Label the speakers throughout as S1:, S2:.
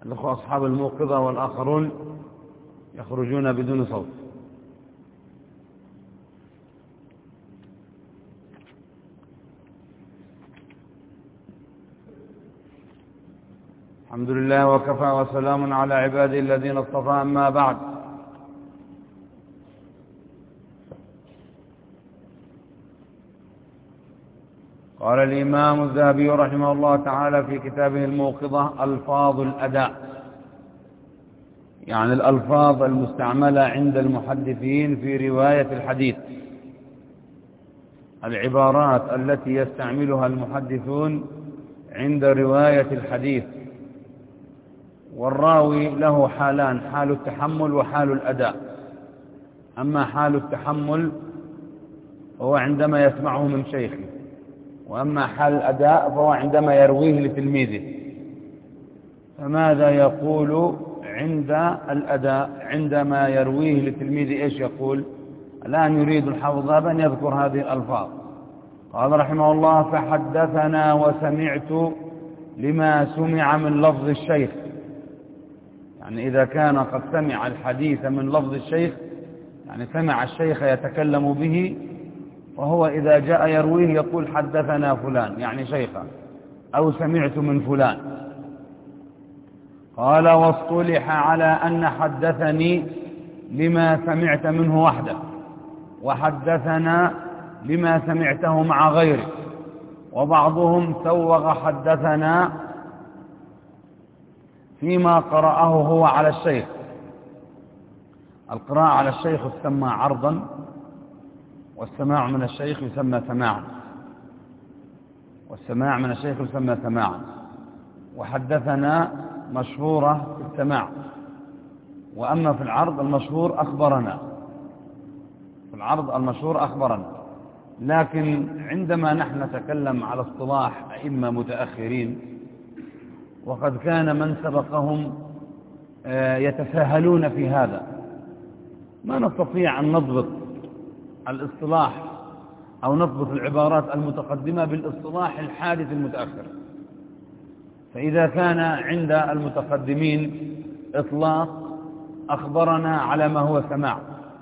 S1: الأخوة أصحاب الموقظة والآخرون يخرجون بدون صوت. الحمد لله وكفى وسلام على عباده الذين اصطفى، أما بعد. قال الإمام الذهبي رحمه الله تعالى في كتابه الموقظة: ألفاظ الأداء، يعني الألفاظ المستعملة عند المحدثين في رواية الحديث، العبارات التي يستعملها المحدثون عند رواية الحديث. والراوي له حالان: حال التحمل وحال الأداء. أما حال التحمل فهو عندما يسمعه من شيخه، وأما حال الأداء فهو عندما يرويه لتلميذه. فماذا يقول عند الأداء؟ عندما يرويه لتلميذه إيش يقول؟ الآن يريد الحافظ أن يذكر هذه الألفاظ. قال رحمه الله: فحدثنا وسمعت لما سمع من لفظ الشيخ. يعني إذا كان قد سمع الحديث من لفظ الشيخ، يعني سمع الشيخ يتكلم به، وهو إذا جاء يرويه يقول حدثنا فلان، يعني شيخا، أو سمعت من فلان. قال: واصطلح على أن حدثني لما سمعت منه وحده، وحدثنا لما سمعته مع غيره، وبعضهم سوغ حدثنا فيما قرأه هو على الشيخ. القراءة على الشيخ تسمى عرضا، والسماع من الشيخ يسمى سماعا، والسماع من الشيخ يسمى سماعا. وحدثنا مشهورة في السماع، وأما في العرض المشهور أخبرنا. في العرض المشهور أخبرنا. لكن عندما نحن نتكلم على اصطلاح أئمة متأخرين، وقد كان من سبقهم يتساهلون في هذا، ما نستطيع أن نضبط الاصطلاح أو نضبط العبارات المتقدمة بالاصطلاح الحادث المتأخر. فإذا كان عند المتقدمين إطلاق أخبرنا على ما هو سماع،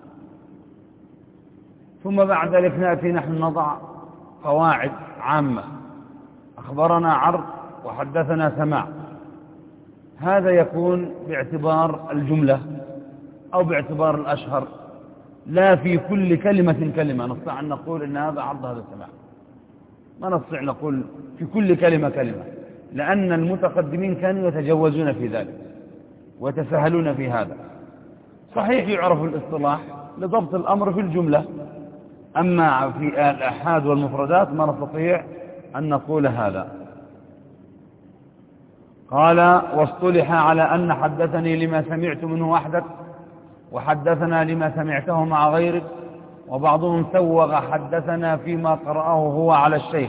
S1: ثم بعد ذلك نأتي نحن نضع قواعد عامة: أخبرنا عرض وحدثنا سماع. هذا يكون باعتبار الجملة أو باعتبار الأشهر، لا في كل كلمة كلمة نستطيع أن نقول إن هذا عرض هذا سماع. ما نستطيع نقول في كل كلمة كلمة، لأن المتقدمين كانوا يتجوزون في ذلك ويتساهلون في هذا. صحيح يعرف الاصطلاح لضبط الأمر في الجملة، أما في الأحاد والمفردات ما نستطيع أن نقول هذا. قال: واصطلح على أن حدثني لما سمعت منه وحدك، وحدثنا لما سمعته مع غيرك، وبعضهم سوغ حدثنا فيما قرأه هو على الشيخ.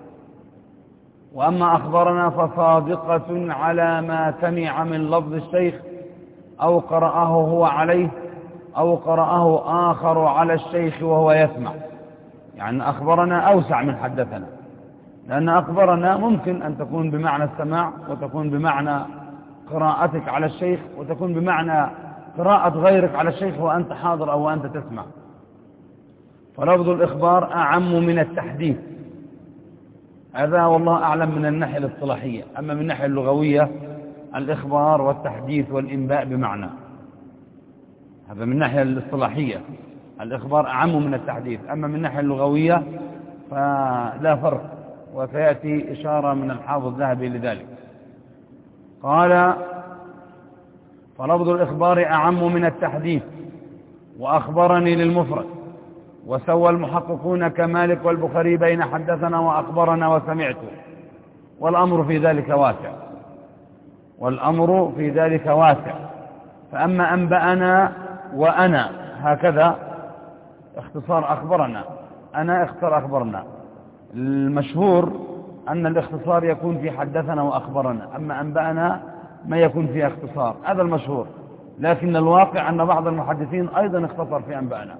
S1: وأما أخبرنا فصادقة على ما سمع من لفظ الشيخ، أو قرأه هو عليه، أو قرأه آخر على الشيخ وهو يسمع. يعني أخبرنا أوسع من حدثنا، لأن أخبرنا ممكن أن تكون بمعنى السماع، وتكون بمعنى قراءتك على الشيخ، وتكون بمعنى قراءة غيرك على الشيخ وأنت حاضر أو أنت تسمع. فلفظ الإخبار أعم من التحديث. هذا والله أعلم من الناحية الاصطلاحية. أما من الناحية اللغوية الإخبار والتحديث والإنباء بمعنى، هذا من الناحية الاصطلاحية. الإخبار أعم من التحديث. أما من الناحية اللغوية فلا فرق، وسيأتي إشارة من الحافظ الذهبي لذلك. قال: فلفظ الإخبار أعم من التحديث، وأخبرني للمفرد. وسوى المحققون كمالك والبخاري بين حدثنا وأخبرنا وسمعت، والأمر في ذلك واسع. والأمر في ذلك واسع. فأما أنبأنا وأنا هكذا اختصار أخبرنا، أنا اختصار أخبرنا. المشهور أن الاختصار يكون في حدثنا وأخبرنا، أما أنبأنا ما يكون فيها اختصار، هذا المشهور. لكن الواقع أن بعض المحدثين أيضا اختصر في أنبأنا،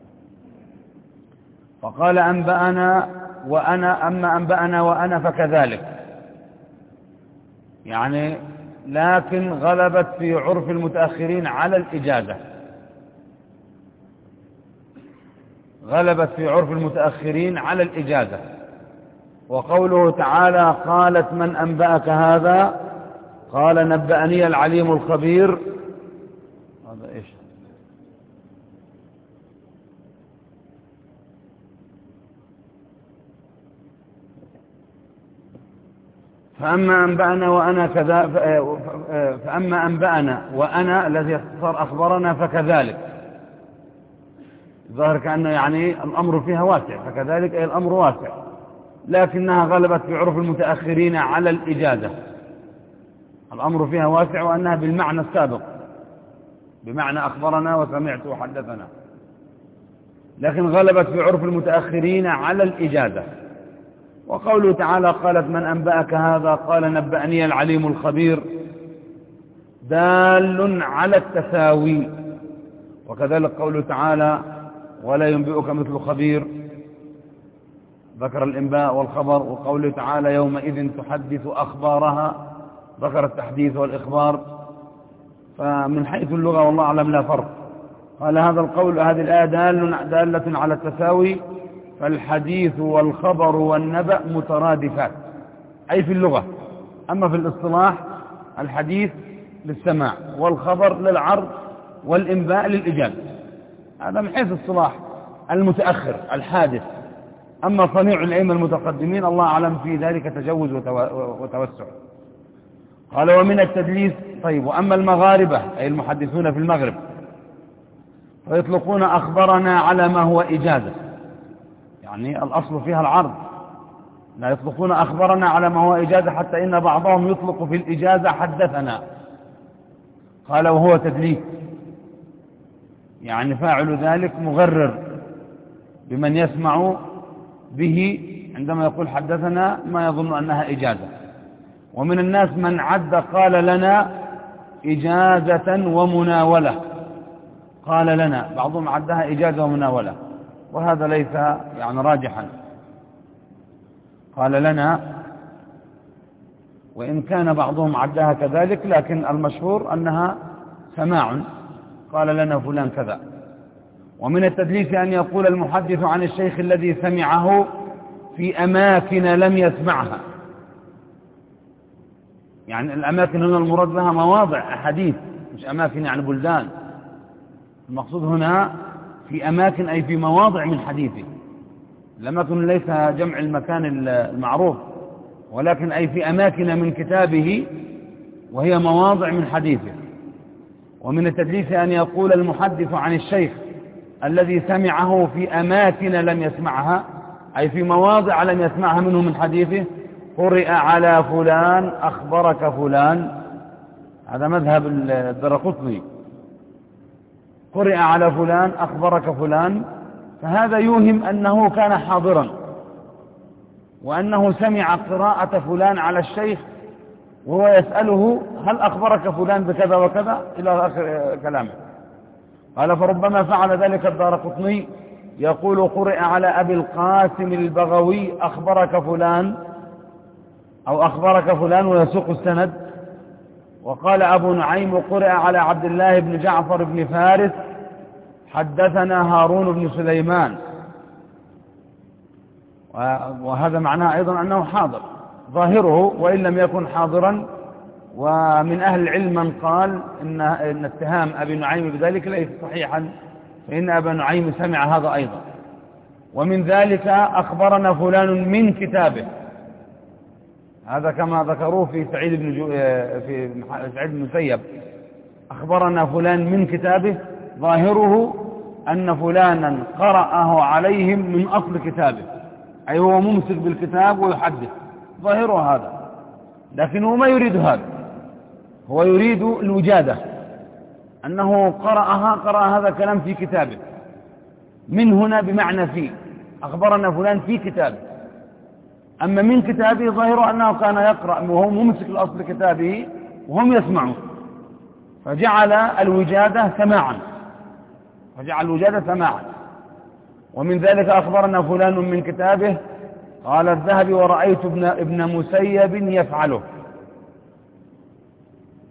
S1: فقال أنبأنا وأنا. أما أنبأنا وأنا فكذلك، يعني لكن غلبت في عرف المتأخرين على الإجازة. غلبت في عرف المتأخرين على الإجازة. وقوله تعالى قالت من أنبأك هذا قال نبأني العليم الخبير. هذا إيش؟ فأما أنبأنا وأنا كذا، فأما أنبأنا وأنا الذي صار أخبرنا فكذلك، ظاهر كأنه يعني الأمر فيها واسع، فكذلك أي الأمر واسع، لكنها غلبت في عرف المتأخرين على الإجازة. الأمر فيها واسع وأنها بالمعنى السابق، بمعنى أخبرنا وسمعت وحدثنا، لكن غلبت في عرف المتأخرين على الإجازة. وقوله تعالى قالت من أنبأك هذا قال نبأني العليم الخبير دال على التساوي. وكذلك قوله تعالى ولا ينبئك مثل خبير، ذكر الإنباء والخبر. وقوله تعالى يومئذ تحدث أخبارها، ذكر التحديث والإخبار. فمن حيث اللغة والله أعلم لا فرق. قال هذا القول هذه الآية دالة على التساوي، فالحديث والخبر والنبأ مترادفات أي في اللغة. أما في الاصطلاح الحديث للسماع والخبر للعرض والإنباء للإجابة، هذا من حيث الصلاح المتأخر الحادث. أما صنيع الأئمة المتقدمين الله أعلم في ذلك تجوز وتوسع. قال ومن التدليس. طيب وأما المغاربة أي المحدثون في المغرب فيطلقون أخبرنا على ما هو إجازة، يعني الأصل فيها العرض، لا يطلقون أخبرنا على ما هو إجازة، حتى إن بعضهم يطلق في الإجازة حدثنا. قال وهو تدليس، يعني فاعل ذلك مغرر بمن يسمع به عندما يقول حدثنا ما يظن أنها إجازة. ومن الناس من عد قال لنا إجازة ومناولة، قال لنا بعضهم عدها إجازة ومناولة، وهذا ليس يعني راجحا. قال لنا وإن كان بعضهم عدها كذلك، لكن المشهور أنها سماع، قال لنا فلان كذا. ومن التدليس أن يقول المحدث عن الشيخ الذي سمعه في أماكن لم يسمعها، يعني الأماكن هنا المراد بها مواضع أحاديث، مش أماكن يعني بلدان. المقصود هنا في أماكن أي في مواضع من حديثه. الأماكن ليس جمع المكان المعروف، ولكن أي في أماكن من كتابه وهي مواضع من حديثه. ومن التدليس أن يقول المحدث عن الشيخ الذي سمعه في أماكن لم يسمعها، أي في مواضع لم يسمعها منه من حديثه. قرئ على فلان أخبرك فلان، هذا مذهب الدرقطني، قرئ على فلان أخبرك فلان، فهذا يوهم أنه كان حاضرا وأنه سمع قراءة فلان على الشيخ وهو يسأله هل أخبرك فلان بكذا وكذا إلى آخر كلامه. قال فربما فعل ذلك الدارقطني، يقول قرئ على أبي القاسم البغوي أخبرك فلان أو أخبرك فلان ويسوق السند. وقال أبو نعيم قرئ على عبد الله بن جعفر بن فارس حدثنا هارون بن سليمان، وهذا معناه أيضا أنه حاضر ظاهره وإن لم يكن حاضرا. ومن أهل العلم من قال إن اتهام أبي نعيم بذلك ليس صحيحا، فإن أبا نعيم سمع هذا أيضا. ومن ذلك أخبرنا فلان من كتابه، هذا كما ذكروه في سعيد بن المسيب، أخبرنا فلان من كتابه، ظاهره أن فلانا قرأه عليهم من أصل كتابه، أي هو ممسك بالكتاب ويحدث، ظاهره هذا. لكنه ما يريد هذا، هو يريد الوجادة، أنه قرأ هذا الكلام في كتابه. من هنا بمعنى في، أخبرنا فلان في كتابه. أما من كتابه ظاهره أنه كان يقرأ وهو ممسك الأصل كتابه وهم يسمعون، فجعل الوجادة سماعا. ومن ذلك أخبرنا فلان من كتابه. قال الذهبي ورأيت ابن مسيب يفعله.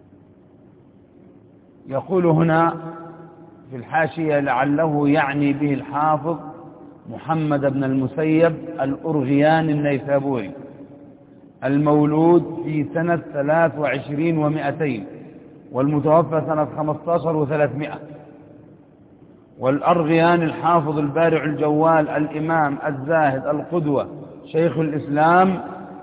S1: يقول هنا في الحاشية لعله يعني به الحافظ محمد بن المسيب الأرغيان النيسابوري المولود في سنة 23 و200 والمتوفى سنة 15 و300. والأرغيان الحافظ البارع الجوال الإمام الزاهد القدوة شيخ الإسلام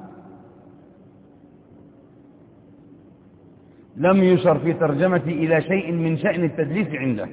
S1: لم يشر في ترجمتي إلى شيء من شأن التدليس عنده.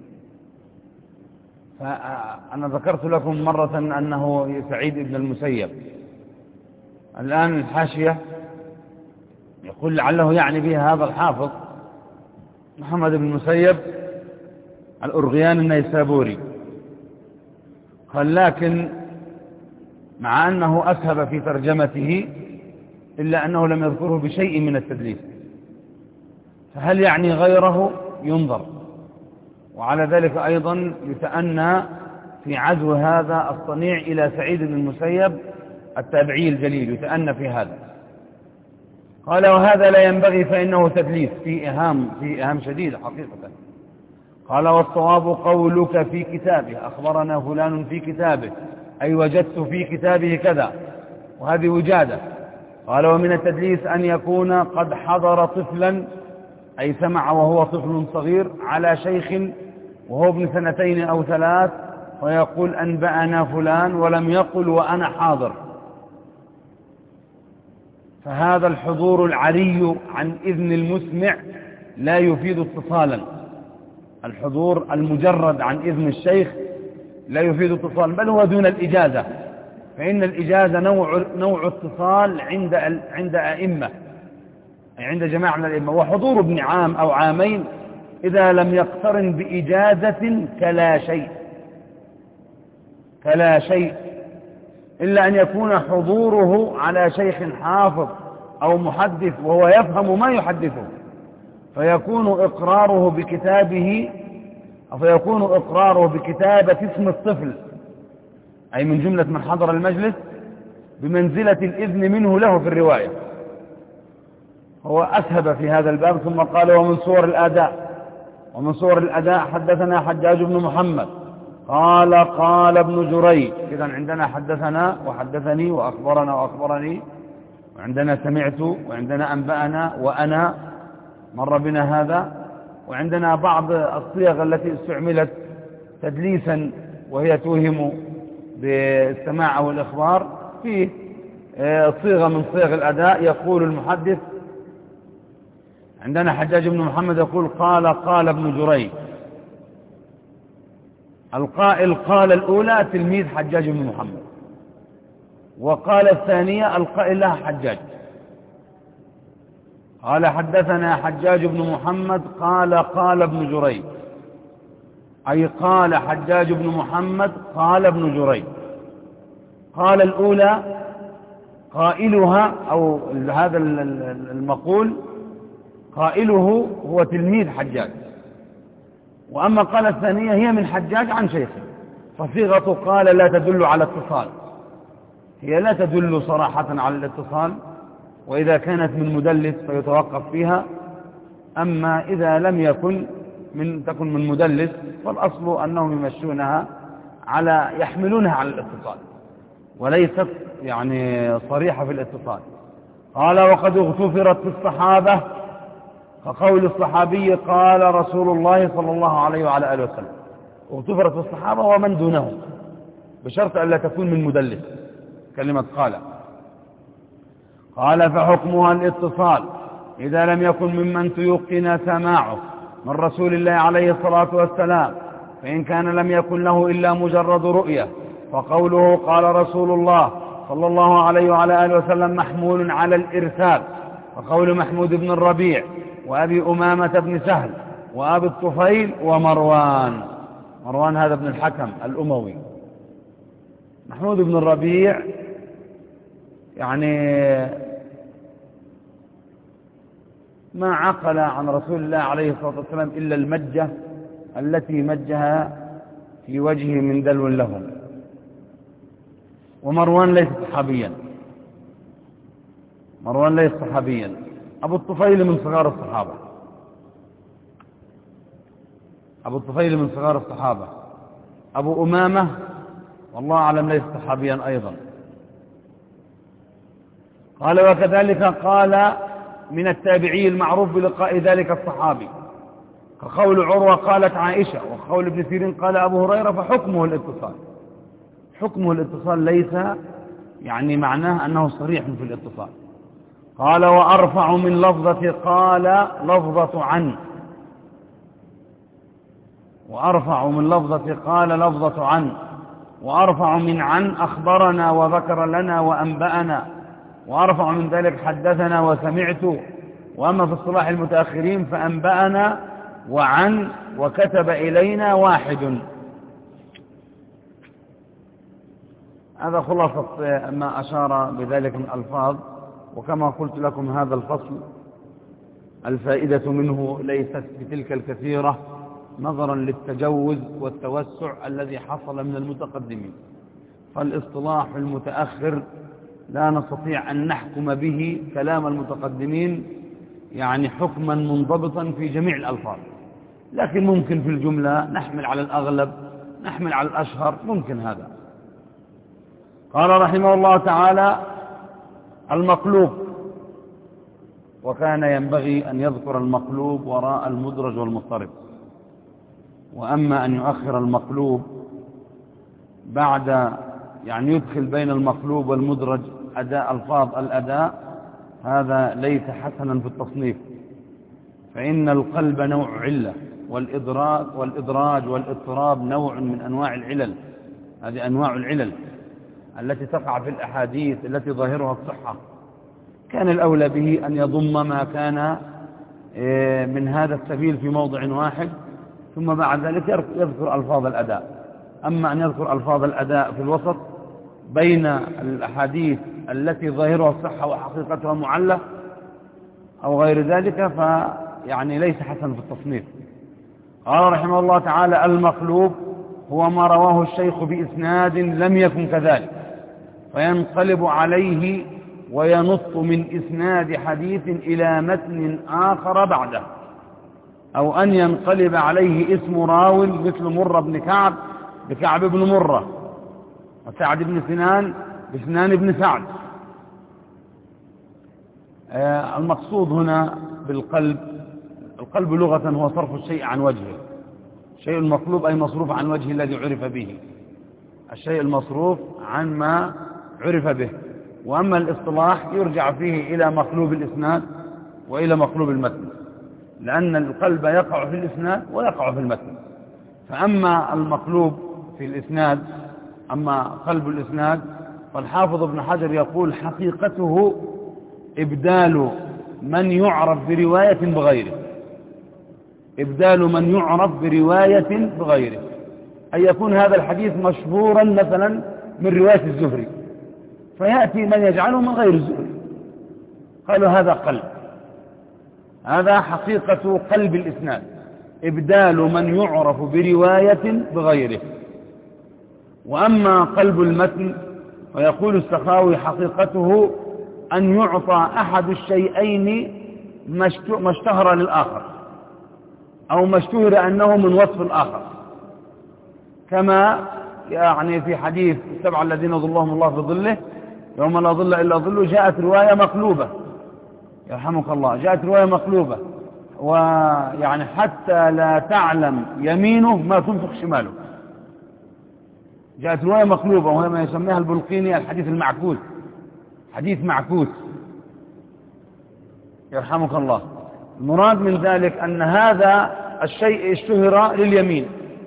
S1: فأنا ذكرت لكم مرة أنه سعيد بن المسيب. الآن الحاشية يقول لعله يعني به هذا الحافظ محمد بن المسيب الأرغيان النيسابوري. قال لكن مع أنه أسهب في ترجمته إلا أنه لم يذكره بشيء من التدليس، فهل يعني غيره؟ ينظر. وعلى ذلك أيضا يتأنى في عزو هذا الصنيع إلى سعيد بن المسيب التابعي الجليل، يتأنى في هذا. قال وهذا لا ينبغي فإنه تدليس في إهام شديد حقيقة. قال والصواب قولك في كتابه أخبرنا فلان في كتابه أي وجدت في كتابه كذا، وهذه وجادة. قال ومن التدليس أن يكون قد حضر طفلا أي سمع وهو طفل صغير على شيخ وهو ابن 2 أو 3 ويقول أنبأنا فلان ولم يقل وأنا حاضر، فهذا الحضور العري عن إذن المسمع لا يفيد اتصالا. الحضور المجرد عن إذن الشيخ لا يفيد اتصالا، بل هو دون الإجازة، فإن الإجازة نوع اتصال عند أئمة، عند جماعة من الأئمة. وحضور ابن عام أو عامين إذا لم يقترن بإجازة كلا شيء إلا أن يكون حضوره على شيخ حافظ أو محدث وهو يفهم ما يحدثه، فيكون إقراره بكتابة اسم الطفل أي من جملة من حضر المجلس بمنزلة الإذن منه له في الرواية. هو أسهب في هذا الباب ثم قال ومن صور الأداء حدثنا حجاج بن محمد قال ابن جريج. إذا عندنا حدثنا وحدثني وأخبرنا وأخبرني، وعندنا سمعت، وعندنا أنبأنا وأنا مر بنا هذا، وعندنا بعض الصيغ التي استعملت تدليسا وهي توهم بالسماع أو الإخبار. في صيغة من صيغ الأداء يقول المحدث عندنا حجاج بن محمد يقول قال ابن جريج، القائل قال الأولى تلميذ حجاج بن محمد، وقال الثانية القائل لها حجاج. قال حدثنا حجاج بن محمد قال ابن جريج، أي قال حجاج بن محمد قال ابن جريج. قال الأولى قائلها أو هذا المقول قائله هو تلميذ حجاج، وأما قال الثانية هي من حجاج عن شيخه. فصيغة قال لا تدل على اتصال، هي لا تدل صراحة على الاتصال، وإذا كانت من مدلس فيتوقف فيها، أما إذا لم تكن من مدلس فالأصل أنهم يمشونها يحملونها على الاتصال وليست يعني صريحة في الاتصال. قال وقد اغتفرت في الصحابة كقول الصحابي قال رسول الله صلى الله عليه وعلى آله وسلم. اغتفرت في الصحابة ومن دونهم بشرط أن لا تكون من مدلس كلمة قال فحكمها الاتصال إذا لم يكن ممن تيقن سماعه من رسول الله عليه الصلاة والسلام، فإن كان لم يكن له إلا مجرد رؤية فقوله قال رسول الله صلى الله عليه وعلى آله وسلم محمول على الإرسال، وقول محمود بن الربيع وأبي أمامة بن سهل وأبي الطفيل مروان هذا ابن الحكم الأموي. محمود بن الربيع يعني ما عقل عن رسول الله عليه الصلاة والسلام إلا المجة التي مجها في وجهه من دلو لهم. ومروان ليس صحابيا، أبو الطفيل من صغار الصحابة. أبو الطفيل من صغار الصحابة. أبو أمامة والله أعلم ليس صحابيا أيضا. قال وكذلك قال من التابعي المعروف بلقاء ذلك الصحابي، كقول عروة قالت عائشة، وقول ابن سيرين قال أبو هريرة، فحكمه الاتصال. حكمه الاتصال ليس يعني معناه أنه صريح في الاتصال. قال وأرفع من لفظة قال لفظة عن، وأرفع من لفظة قال لفظة عن، وأرفع من عن أخبرنا وذكر لنا وأنبأنا، وأرفع من ذلك حدثنا وسمعت. وأما في اصطلاح المتأخرين فأنبأنا وعن وكتب إلينا واحد. هذا خلاصة ما أشار بذلك من ألفاظ. وكما قلت لكم هذا الفصل الفائدة منه ليست بتلك الكثيرة نظرا للتجوز والتوسع الذي حصل من المتقدمين، فالاصطلاح المتأخر لا نستطيع أن نحكم به كلام المتقدمين يعني حكما منضبطا في جميع الألفاظ، لكن ممكن في الجملة نحمل على الأغلب، نحمل على الأشهر، ممكن هذا. قال رحمه الله تعالى المقلوب، وكان ينبغي أن يذكر المقلوب وراء المدرج والمضطرب. وأما أن يؤخر المقلوب بعد يعني يدخل بين المقلوب والمدرج أداء ألفاظ الأداء، هذا ليس حسنا في التصنيف، فإن القلب نوع علة، والإدراج والاضطراب نوع من أنواع العلل. هذه أنواع العلل التي تقع في الأحاديث التي ظاهرها الصحة. كان الأولى به أن يضم ما كان من هذا السبيل في موضع واحد، ثم بعد ذلك يذكر ألفاظ الأداء. أما أن يذكر ألفاظ الأداء في الوسط بين الأحاديث التي ظاهرها الصحة وحقيقتها معلة أو غير ذلك فيعني ليس حسن في التصنيف. قال رحمه الله تعالى المقلوب هو ما رواه الشيخ بإسناد لم يكن كذلك، فينقلب عليه وينط من إسناد حديث إلى متن آخر بعده، أو أن ينقلب عليه اسم راو مثل مرة بن كعب بكعب بن مرة، وسعد بن سنان بسنان بن سعد. المقصود هنا بالقلب، القلب لغة هو صرف الشيء عن وجهه. الشيء المقلوب أي مصروف عن وجه الذي عرف به، الشيء المصروف عن ما عرف به. وأما الاصطلاح يرجع فيه إلى مقلوب الإسناد وإلى مقلوب المتن، لأن القلب يقع في الإسناد ويقع في المتن. فأما المقلوب في الإسناد، أما قلب الإسناد، فالحافظ ابن حجر يقول حقيقته إبدال من يعرف برواية بغيره، إبدال من يعرف برواية بغيره، أن يكون هذا الحديث مشهورا مثلا من رواية الزهري فيأتي من يجعله من غير الزهري، قالوا هذا قلب. هذا حقيقة قلب الإسناد، إبدال من يعرف برواية بغيره. وأما قلب المتن ويقول السخاوي حقيقته أن يعطى أحد الشيئين ما اشتهر للآخر، أو ما اشتهر أنه من وصف الآخر، كما يعني في حديث السبعة الذين ظلهم الله في ظله يوم لا ظل إلا ظله، جاءت رواية مقلوبة يرحمك الله، جاءت رواية مقلوبة، ويعني حتى لا تعلم يمينه ما تنفق شماله. جاءت رواية مقلوبة وهي ما يسميها البلقيني الحديث المعكوس، حديث معكوس يرحمك الله. المراد من ذلك أن هذا الشيء اشتهر لليمين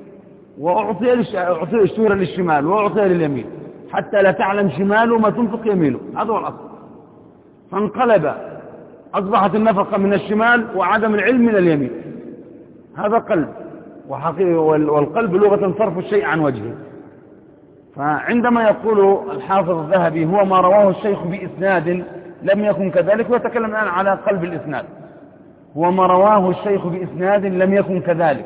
S1: اشتهر للشمال وأعطي لليمين، حتى لا تعلم شماله ما تنفق يمينه، هذا هو الأصل. فانقلب، أصبحت النفقة من الشمال وعدم العلم من اليمين، هذا قلب. والقلب لغة صرف الشيء عن وجهه. فعندما يقول الحافظ الذهبي هو ما رواه الشيخ بإسناد لم يكن كذلك، ويتكلم الآن على قلب الإسناد، هو ما رواه الشيخ بإسناد لم يكن كذلك،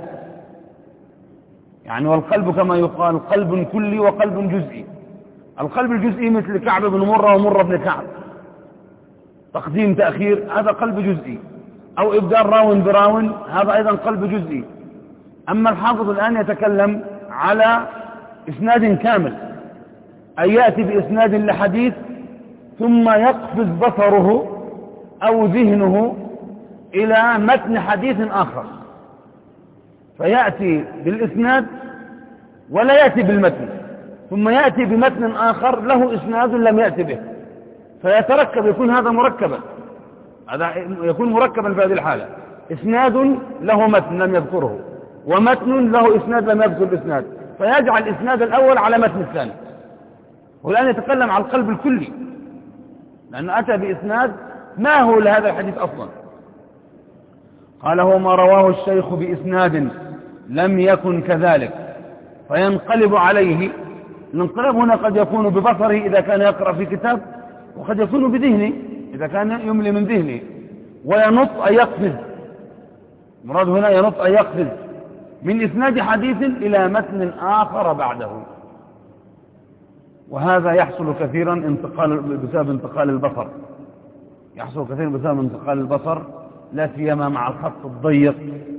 S1: يعني والقلب كما يقال قلب كلي وقلب جزئي. القلب الجزئي مثل كعب بن مرة ومرة بن كعب، تقديم تأخير، هذا قلب جزئي. أو إبدال راو براو، هذا أيضا قلب جزئي. أما الحافظ الآن يتكلم على إسناد كامل، أن يأتي بإسناد لحديث ثم يقفز بصره أو ذهنه إلى متن حديث آخر، فيأتي بالإسناد ولا يأتي بالمتن، ثم يأتي بمتن آخر له إسناد لم يأتي به، فيتركب، يكون هذا مركبا، هذا يكون مركبا في هذه الحالة، إسناد له متن لم يذكره، ومتن له إسناد لم يذكر الإسناد، فيجعل الإسناد الأول على متن الثاني. والآن يتكلم عن القلب الكلي، لأنه أتى بإسناد ما هو لهذا الحديث أصلا. قال: هو ما رواه الشيخ بإسناد لم يكن كذلك فينقلب عليه. الانقلاب هنا قد يكون ببصره إذا كان يقرأ في كتاب، وقد يكون بذهنه إذا كان يملي من ذهنه، وينط أن يقفز، مراد هنا ينط أن يقفز من إسناد حديث إلى متن آخر بعده. وهذا يحصل كثيرا بسبب انتقال البصر، يحصل كثيرا بسبب انتقال البصر، لا سيما مع الخط الضيق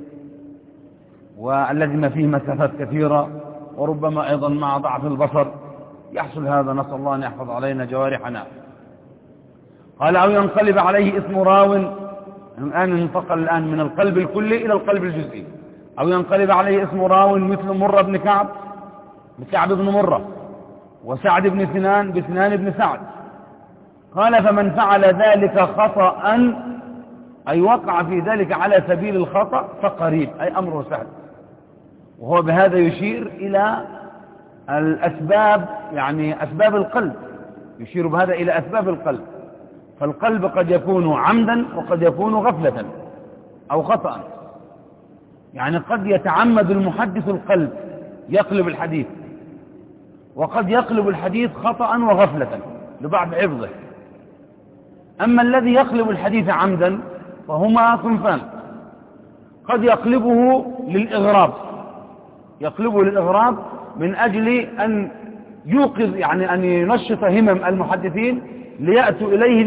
S1: والذي ما فيه مسافات كثيرة، وربما أيضا مع ضعف البصر يحصل هذا. نسأل الله أن يحفظ علينا جوارحنا. قال: أو ينقلب عليه اسم راو، الآن انتقل الآن من القلب الكلي إلى القلب الجزئي. أو ينقلب عليه اسم راو مثل مرة بن كعب بكعب بن مرة، وسعد بن سنان بسنان بن سعد. قال: فمن فعل ذلك خطأ، أي وقع في ذلك على سبيل الخطأ، فقريب، أي أمره سهل. وهو بهذا يشير إلى الأسباب، يعني أسباب القلب، يشير بهذا إلى أسباب القلب. فالقلب قد يكون عمدا وقد يكون غفلة أو خطأ، يعني قد يتعمد المحدث القلب يقلب الحديث، وقد يقلب الحديث خطأ وغفلة لبعض حفظه. أما الذي يقلب الحديث عمدا فهما صنفان: قد يقلبه للإغراب، يقلبه للإغراب من أجل أن يوقظ، يعني أن ينشط همم المحدثين ليأتوا إليه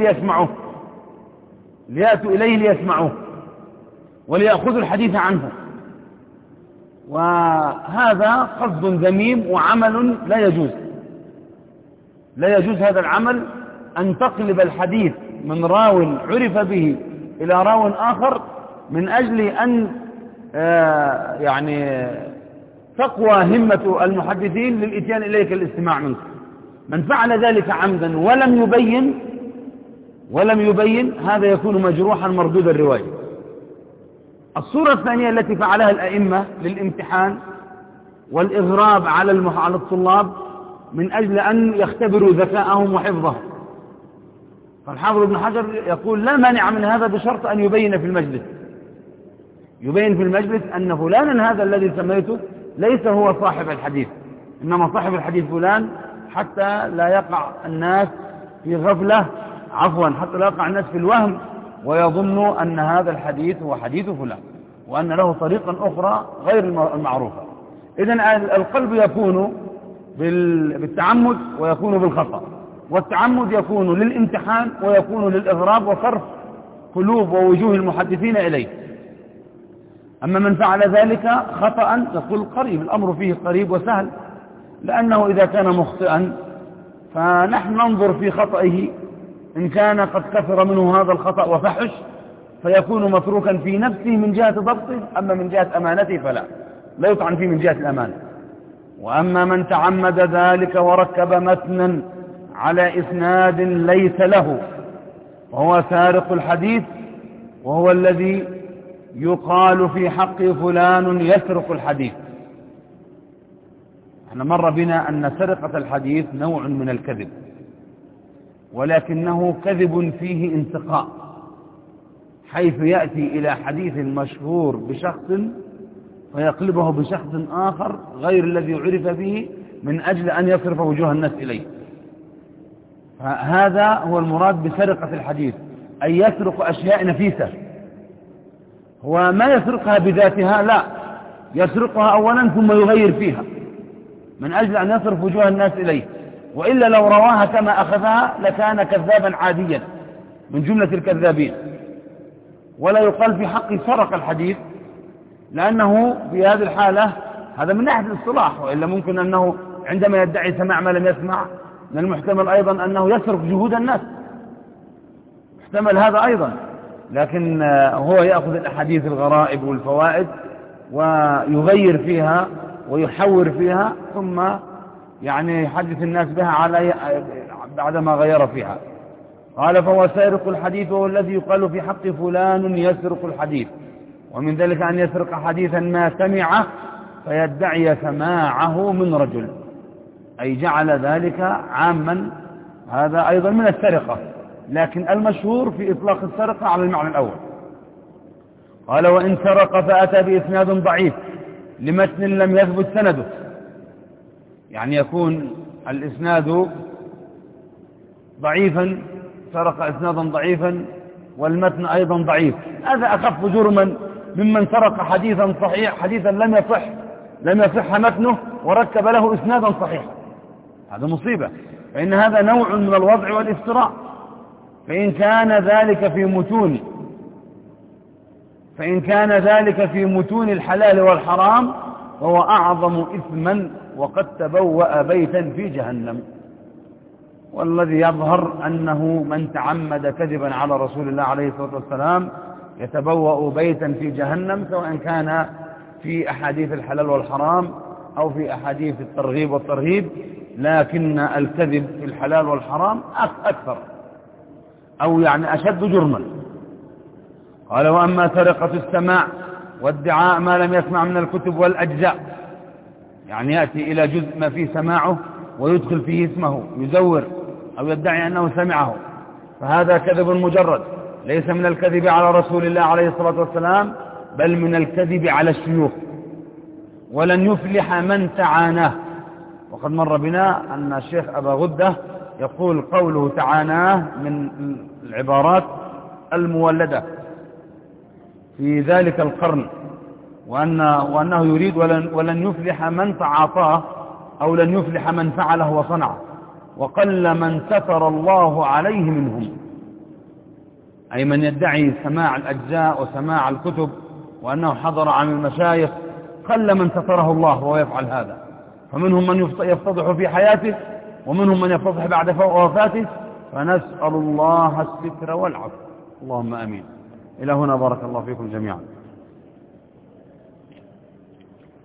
S1: ليسمعوه وليأخذوا الحديث عنه. وهذا قصد ذميم وعمل لا يجوز هذا العمل، أن تقلب الحديث من راو عرف به إلى راو آخر من أجل أن يعني تقوى همة المحدثين للإتيان إليك الاستماع منك. من فعل ذلك عمدا ولم يبين هذا يكون مجروحا مردود الرواية. الصورة الثانية التي فعلها الأئمة للامتحان والإغراب على الطلاب من أجل أن يختبروا ذكاءهم وحفظهم. فالحافظ ابن حجر يقول: لا مانع من هذا بشرط أن يبين في المجلس أن فلانا هذا الذي سميته ليس هو صاحب الحديث، إنما صاحب الحديث فلان، حتى لا يقع الناس في غفلة، حتى لا يقع الناس في الوهم ويظنوا أن هذا الحديث هو حديث فلان، وأن له طريقا أخرى غير المعروفة. إذن القلب يكون بالتعمد ويكون بالخطأ، والتعمد يكون للامتحان ويكون للإغراب وصرف قلوب ووجوه المحدثين إليه. أما من فعل ذلك خطأ يقول قريب، الأمر فيه قريب وسهل، لأنه إذا كان مخطئا فنحن ننظر في خطئه، إن كان قد كثر منه هذا الخطأ وفحش فيكون متروكا في نفسه من جهة ضبطه، أما من جهة أمانته فلا يطعن فيه من جهة الأمانة. وأما من تعمد ذلك وركب متنا على إسناد ليس له وهو سارق الحديث، وهو الذي يقال في حق فلان يسرق الحديث. احنا مر بنا أن سرقة الحديث نوع من الكذب، ولكنه كذب فيه انتقاء، حيث يأتي إلى حديث مشهور بشخص فيقلبه بشخص آخر غير الذي عرف به من أجل أن يصرف وجوه الناس إليه. فهذا هو المراد بسرقة الحديث، أن يسرق أشياء نفيسة، هو ما يسرقها بذاتها، لا، يسرقها أولا ثم يغير فيها من أجل أن يصرف وجوه الناس إليه، وإلا لو رواها كما أخذها لكان كذابا عاديا من جملة الكذابين. ولا يقال في حق سرق الحديث، لأنه في هذه الحالة هذا من ناحية الاصطلاح، وإلا ممكن أنه عندما يدعي سماع ما لم يسمع من المحتمل أيضا أنه يسرق جهود الناس، محتمل هذا أيضا. لكن هو يأخذ الأحاديث الغرائب والفوائد ويغير فيها ويحور فيها، ثم يعني يحدث الناس بها على بعدما غير فيها. قال فهو سارق الحديث، وهو الذي يقال في حق فلان يسرق الحديث، ومن ذلك أن يسرق حديثا ما سمعه فيدعي سماعه من رجل، أي جعل ذلك عاما، هذا أيضا من السرقة، لكن المشهور في إطلاق السرقة على المعنى الأول. قال وإن سرق فأتى بإسناد ضعيف لمتن لم يثبت سنده، يعني يكون الإسناد ضعيفا، سرق إسنادا ضعيفا والمتن أيضا ضعيف، هذا أخف جرما ممن سرق حديثا صحيح، حديثا لم يصح متنه وركب له إسنادا صحيحا، هذا مصيبة. فإن هذا نوع من الوضع والافتراء. فإن كان ذلك في متون الحلال والحرام فهو أعظم إثما وقد تبوأ بيتا في جهنم. والذي يظهر أنه من تعمد كذبا على رسول الله عليه الصلاة والسلام يتبوأ بيتا في جهنم، سواء كان في أحاديث الحلال والحرام أو في أحاديث الترغيب والترهيب، لكن الكذب في الحلال والحرام أكثر أو يعني أشد جرما. قال وأما سرقة السماع وادعاء ما لم يسمع من الكتب والأجزاء، يعني يأتي إلى جزء ما فيه سماعه ويدخل فيه اسمه، يزور أو يدعي أنه سمعه، فهذا كذب مجرد، ليس من الكذب على رسول الله عليه الصلاة والسلام، بل من الكذب على الشيوخ. ولن يفلح من تعاناه. وقد مر بنا أن الشيخ أبا غدة يقول قوله تعاناه من العبارات المولدة في ذلك القرن، وأنه يريد ولن يفلح من تعاطاه، أو لن يفلح من فعله وصنعه، وقل من ستر الله عليه منهم، أي من يدعي سماع الأجزاء وسماع الكتب وأنه حضر عن المشايخ، قل من ستره الله وهو يفعل هذا. فمنهم من يفتضح في حياته، ومنهم من يفتضح بعد وفاته، فنسأل الله الستر والعفو. اللهم أمين. إلى هنا بارك الله فيكم جميعا.